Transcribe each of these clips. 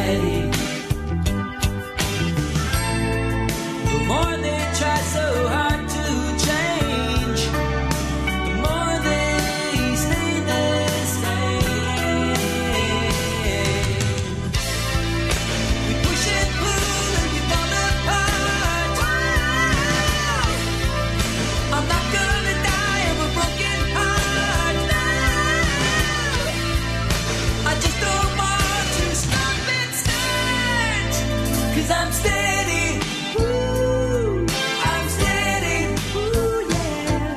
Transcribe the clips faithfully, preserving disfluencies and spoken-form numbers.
steady. The more they try so hard to change, the more they stay the same. We push and pull and we fall apart. I'm not gonna die of a broken heart. I just don't want to stop and start, 'cause I'm steady. Ooh, I'm steady. Ooh, yeah.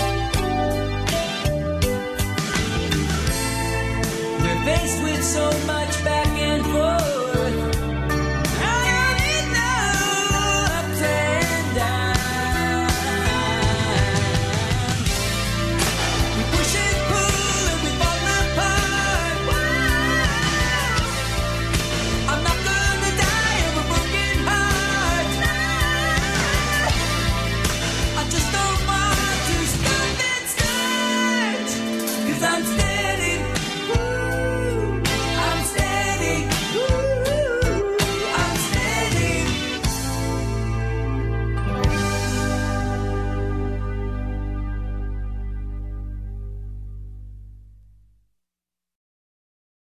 We're faced with so much